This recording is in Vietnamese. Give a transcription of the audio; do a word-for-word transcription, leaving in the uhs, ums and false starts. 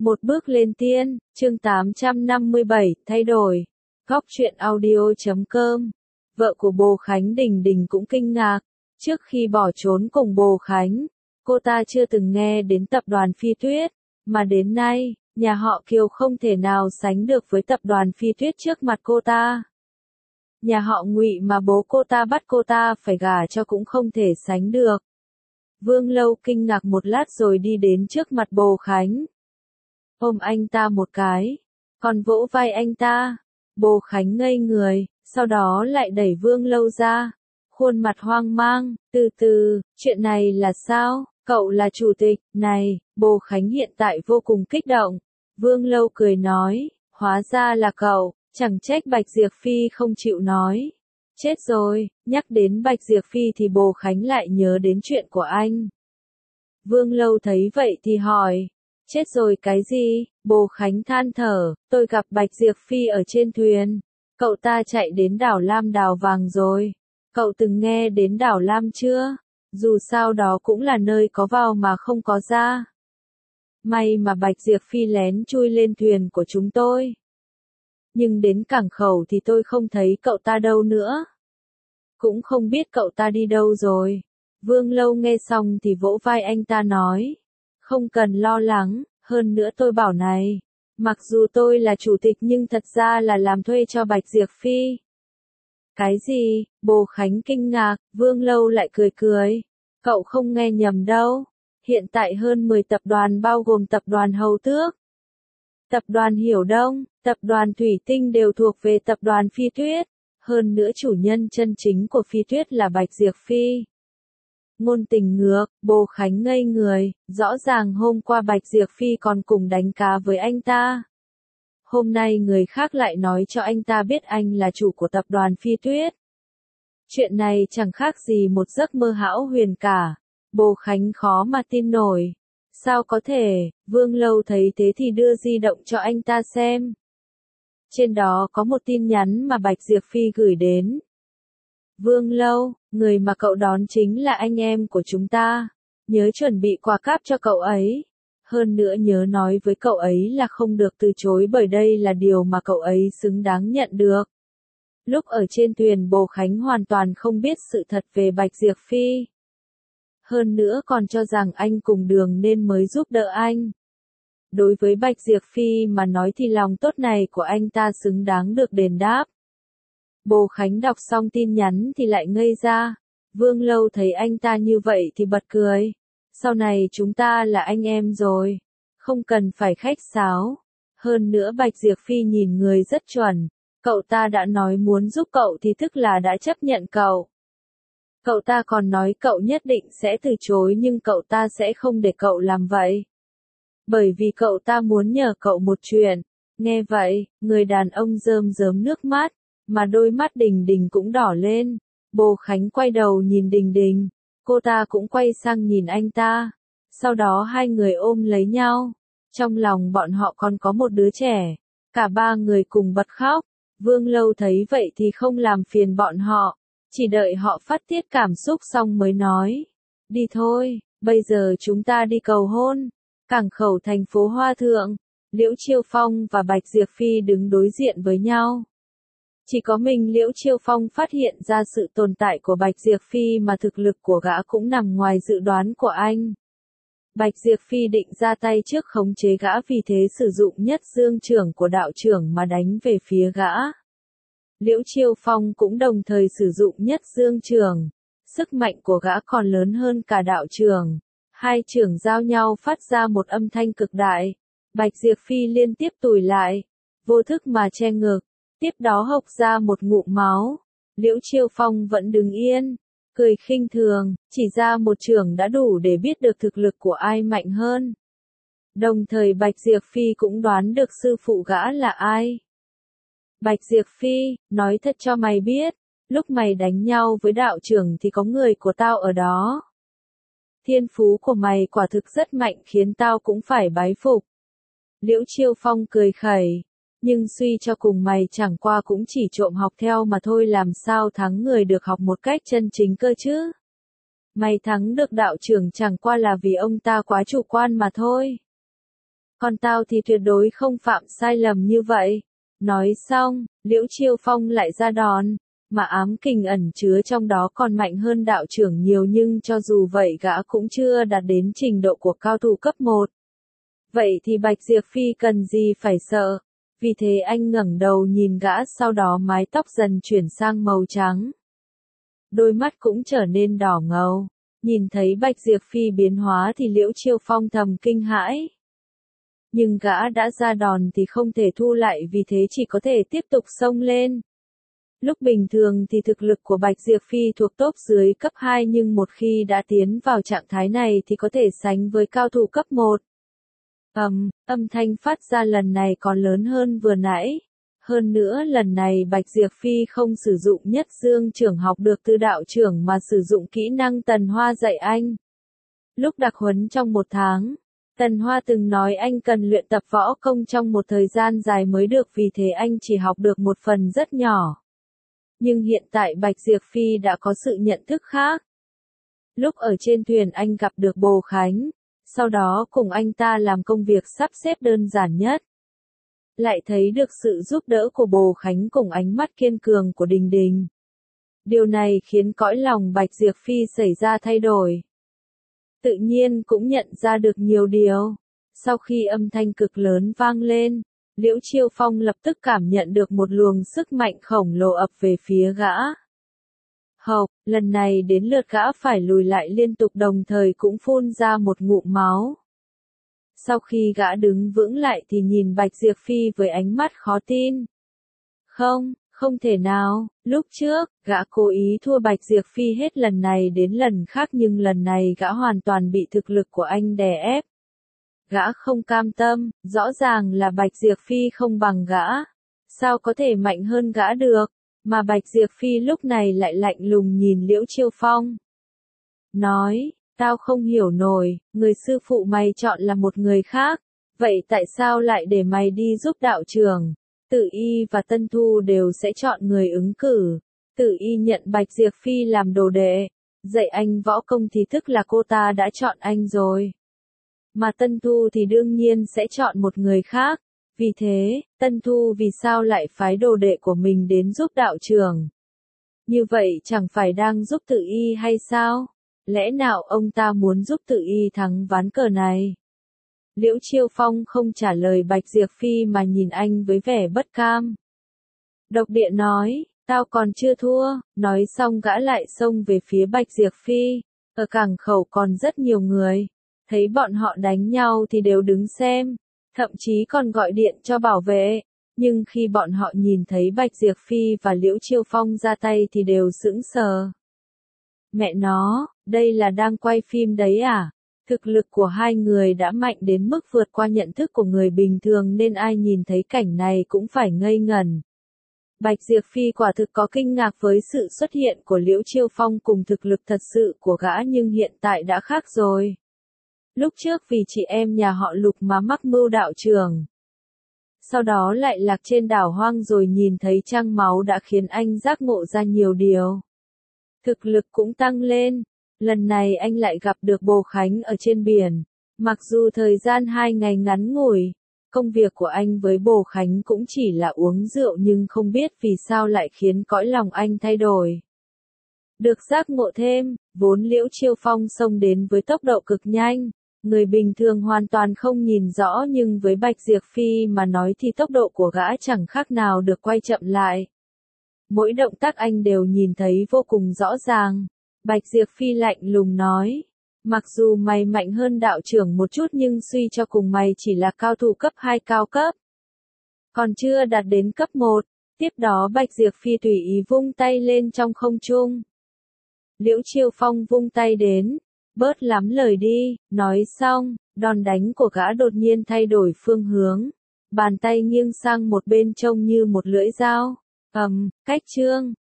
Một bước lên tiên, chương tám trăm năm mươi bảy, thay đổi. Góc truyện audio chấm com. Vợ của Bồ Khánh Đình Đình cũng kinh ngạc. Trước khi bỏ trốn cùng Bồ Khánh, cô ta chưa từng nghe đến tập đoàn Phi Tuyết, mà đến nay, nhà họ Kiều không thể nào sánh được với tập đoàn Phi Tuyết trước mặt cô ta. Nhà họ Ngụy mà bố cô ta bắt cô ta phải gả cho cũng không thể sánh được. Vương Lâu kinh ngạc một lát rồi đi đến trước mặt Bồ Khánh. Ôm anh ta một cái, còn vỗ vai anh ta. Bồ Khánh ngây người, sau đó lại đẩy Vương Lâu ra. Khuôn mặt hoang mang, từ từ, chuyện này là sao? Cậu là chủ tịch, này, Bồ Khánh hiện tại vô cùng kích động. Vương Lâu cười nói, hóa ra là cậu, chẳng trách Bạch Diệp Phi không chịu nói. Chết rồi, nhắc đến Bạch Diệp Phi thì Bồ Khánh lại nhớ đến chuyện của anh. Vương Lâu thấy vậy thì hỏi, chết rồi cái gì? Bồ Khánh than thở, tôi gặp Bạch Diệp Phi ở trên thuyền. Cậu ta chạy đến đảo Lam đào vàng rồi. Cậu từng nghe đến đảo Lam chưa? Dù sao đó cũng là nơi có vào mà không có ra. May mà Bạch Diệp Phi lén chui lên thuyền của chúng tôi. Nhưng đến cảng khẩu thì tôi không thấy cậu ta đâu nữa. Cũng không biết cậu ta đi đâu rồi. Vương Lâu nghe xong thì vỗ vai anh ta nói. Không cần lo lắng, hơn nữa tôi bảo này. Mặc dù tôi là chủ tịch nhưng thật ra là làm thuê cho Bạch Diệp Phi. Cái gì? Bồ Khánh kinh ngạc, Vương Lâu lại cười cười. Cậu không nghe nhầm đâu. Hiện tại hơn mười tập đoàn bao gồm tập đoàn Hầu Tước, tập đoàn Hiểu Đông, tập đoàn Thủy Tinh đều thuộc về tập đoàn Phi Tuyết. Hơn nữa chủ nhân chân chính của Phi Tuyết là Bạch Diệp Phi. Ngôn tình ngược, Bồ Khánh ngây người, rõ ràng hôm qua Bạch Diệp Phi còn cùng đánh cá với anh ta. Hôm nay người khác lại nói cho anh ta biết anh là chủ của tập đoàn Phi Tuyết. Chuyện này chẳng khác gì một giấc mơ hão huyền cả. Bồ Khánh khó mà tin nổi. Sao có thể? Vương Lâu thấy thế thì đưa di động cho anh ta xem. Trên đó có một tin nhắn mà Bạch Diệp Phi gửi đến. Vương Lâu, người mà cậu đón chính là anh em của chúng ta. Nhớ chuẩn bị quà cáp cho cậu ấy. Hơn nữa nhớ nói với cậu ấy là không được từ chối bởi đây là điều mà cậu ấy xứng đáng nhận được. Lúc ở trên thuyền Bồ Khánh hoàn toàn không biết sự thật về Bạch Diệp Phi. Hơn nữa còn cho rằng anh cùng đường nên mới giúp đỡ anh. Đối với Bạch Diệp Phi mà nói thì lòng tốt này của anh ta xứng đáng được đền đáp. Bồ Khánh đọc xong tin nhắn thì lại ngây ra. Vương Lâu thấy anh ta như vậy thì bật cười. Sau này chúng ta là anh em rồi. Không cần phải khách sáo. Hơn nữa Bạch Diệp Phi nhìn người rất chuẩn. Cậu ta đã nói muốn giúp cậu thì tức là đã chấp nhận cậu. Cậu ta còn nói cậu nhất định sẽ từ chối nhưng cậu ta sẽ không để cậu làm vậy. Bởi vì cậu ta muốn nhờ cậu một chuyện. Nghe vậy, người đàn ông rơm rớm nước mắt, mà đôi mắt Đình Đình cũng đỏ lên. Bồ Khánh quay đầu nhìn Đình Đình, cô ta cũng quay sang nhìn anh ta. Sau đó hai người ôm lấy nhau. Trong lòng bọn họ còn có một đứa trẻ. Cả ba người cùng bật khóc. Vương Lâu thấy vậy thì không làm phiền bọn họ. Chỉ đợi họ phát tiết cảm xúc xong mới nói. Đi thôi, bây giờ chúng ta đi cầu hôn. Cảng khẩu thành phố Hoa Thượng, Liễu Chiêu Phong và Bạch Diệp Phi đứng đối diện với nhau. Chỉ có mình Liễu Chiêu Phong phát hiện ra sự tồn tại của Bạch Diệp Phi mà thực lực của gã cũng nằm ngoài dự đoán của anh. Bạch Diệp Phi định ra tay trước khống chế gã vì thế sử dụng nhất dương trưởng của đạo trưởng mà đánh về phía gã. Liễu Chiêu Phong cũng đồng thời sử dụng nhất dương trưởng. Sức mạnh của gã còn lớn hơn cả đạo trưởng. Hai trưởng giao nhau phát ra một âm thanh cực đại. Bạch Diệp Phi liên tiếp tủi lại. Vô thức mà che ngực. Tiếp đó hộc ra một ngụm máu. Liễu Chiêu Phong vẫn đứng yên. Cười khinh thường. Chỉ ra một trưởng đã đủ để biết được thực lực của ai mạnh hơn. Đồng thời Bạch Diệp Phi cũng đoán được sư phụ gã là ai. Bạch Diệp Phi, nói thật cho mày biết, lúc mày đánh nhau với đạo trưởng thì có người của tao ở đó. Thiên phú của mày quả thực rất mạnh khiến tao cũng phải bái phục. Liễu Chiêu Phong cười khẩy, nhưng suy cho cùng mày chẳng qua cũng chỉ trộm học theo mà thôi, làm sao thắng người được học một cách chân chính cơ chứ. Mày thắng được đạo trưởng chẳng qua là vì ông ta quá chủ quan mà thôi. Còn tao thì tuyệt đối không phạm sai lầm như vậy. Nói xong, Liễu Chiêu Phong lại ra đòn, mà ám kình ẩn chứa trong đó còn mạnh hơn đạo trưởng nhiều, nhưng cho dù vậy gã cũng chưa đạt đến trình độ của cao thủ cấp một. Vậy thì Bạch Diệp Phi cần gì phải sợ? Vì thế anh ngẩng đầu nhìn gã, sau đó mái tóc dần chuyển sang màu trắng. Đôi mắt cũng trở nên đỏ ngầu. Nhìn thấy Bạch Diệp Phi biến hóa thì Liễu Chiêu Phong thầm kinh hãi. Nhưng gã đã ra đòn thì không thể thu lại, vì thế chỉ có thể tiếp tục xông lên. Lúc bình thường thì thực lực của Bạch Diệp Phi thuộc top dưới cấp hai, nhưng một khi đã tiến vào trạng thái này thì có thể sánh với cao thủ cấp một. Ầm, âm thanh phát ra lần này còn lớn hơn vừa nãy. Hơn nữa lần này Bạch Diệp Phi không sử dụng nhất dương trưởng học được từ đạo trưởng mà sử dụng kỹ năng Tần Hoa dạy anh. Lúc đặc huấn trong một tháng, Tần Hoa từng nói anh cần luyện tập võ công trong một thời gian dài mới được, vì thế anh chỉ học được một phần rất nhỏ. Nhưng hiện tại Bạch Diệp Phi đã có sự nhận thức khác. Lúc ở trên thuyền anh gặp được Bồ Khánh, sau đó cùng anh ta làm công việc sắp xếp đơn giản nhất. Lại thấy được sự giúp đỡ của Bồ Khánh cùng ánh mắt kiên cường của Đình Đình. Điều này khiến cõi lòng Bạch Diệp Phi xảy ra thay đổi. Tự nhiên cũng nhận ra được nhiều điều. Sau khi âm thanh cực lớn vang lên, Liễu Chiêu Phong lập tức cảm nhận được một luồng sức mạnh khổng lồ ập về phía gã. Hộc, lần này đến lượt gã phải lùi lại liên tục, đồng thời cũng phun ra một ngụm máu. Sau khi gã đứng vững lại thì nhìn Bạch Diệp Phi với ánh mắt khó tin. Không, không thể nào, lúc trước, gã cố ý thua Bạch Diệp Phi hết lần này đến lần khác, nhưng lần này gã hoàn toàn bị thực lực của anh đè ép. Gã không cam tâm, rõ ràng là Bạch Diệp Phi không bằng gã. Sao có thể mạnh hơn gã được? Mà Bạch Diệp Phi lúc này lại lạnh lùng nhìn Liễu Chiêu Phong. Nói, tao không hiểu nổi, người sư phụ mày chọn là một người khác. Vậy tại sao lại để mày đi giúp đạo trưởng? Tử Y và Tân Thu đều sẽ chọn người ứng cử. Tử Y nhận Bạch Diệp Phi làm đồ đệ. Dạy anh võ công thì tức là cô ta đã chọn anh rồi. Mà Tân Thu thì đương nhiên sẽ chọn một người khác. Vì thế, Tân Thu vì sao lại phái đồ đệ của mình đến giúp đạo trưởng? Như vậy chẳng phải đang giúp Tử Y hay sao? Lẽ nào ông ta muốn giúp Tử Y thắng ván cờ này? Liễu Chiêu Phong không trả lời Bạch Diệp Phi mà nhìn anh với vẻ bất cam. Độc Địa nói, tao còn chưa thua, nói xong gã lại xông về phía Bạch Diệp Phi. Ở cảng khẩu còn rất nhiều người, thấy bọn họ đánh nhau thì đều đứng xem, thậm chí còn gọi điện cho bảo vệ. Nhưng khi bọn họ nhìn thấy Bạch Diệp Phi và Liễu Chiêu Phong ra tay thì đều sững sờ. Mẹ nó, đây là đang quay phim đấy à? Thực lực của hai người đã mạnh đến mức vượt qua nhận thức của người bình thường, nên ai nhìn thấy cảnh này cũng phải ngây ngẩn. Bạch Diệp Phi quả thực có kinh ngạc với sự xuất hiện của Liễu Chiêu Phong cùng thực lực thật sự của gã, nhưng hiện tại đã khác rồi. Lúc trước vì chị em nhà họ Lục mà mắc mưu đạo trưởng. Sau đó lại lạc trên đảo hoang rồi nhìn thấy trăng máu đã khiến anh giác ngộ ra nhiều điều. Thực lực cũng tăng lên. Lần này anh lại gặp được Bồ Khánh ở trên biển. Mặc dù thời gian hai ngày ngắn ngủi, công việc của anh với Bồ Khánh cũng chỉ là uống rượu, nhưng không biết vì sao lại khiến cõi lòng anh thay đổi. Được giác ngộ thêm, vốn Liễu Chiêu Phong xông đến với tốc độ cực nhanh. Người bình thường hoàn toàn không nhìn rõ, nhưng với Bạch Diệp Phi mà nói thì tốc độ của gã chẳng khác nào được quay chậm lại. Mỗi động tác anh đều nhìn thấy vô cùng rõ ràng. Bạch Diệp Phi lạnh lùng nói, mặc dù mày mạnh hơn đạo trưởng một chút nhưng suy cho cùng mày chỉ là cao thủ cấp hai cao cấp. Còn chưa đạt đến cấp một. Tiếp đó Bạch Diệp Phi tùy ý vung tay lên trong không trung. Liễu Chiêu Phong vung tay đến, bớt lắm lời đi, nói xong, đòn đánh của gã đột nhiên thay đổi phương hướng. Bàn tay nghiêng sang một bên trông như một lưỡi dao. Ầm, cách chương.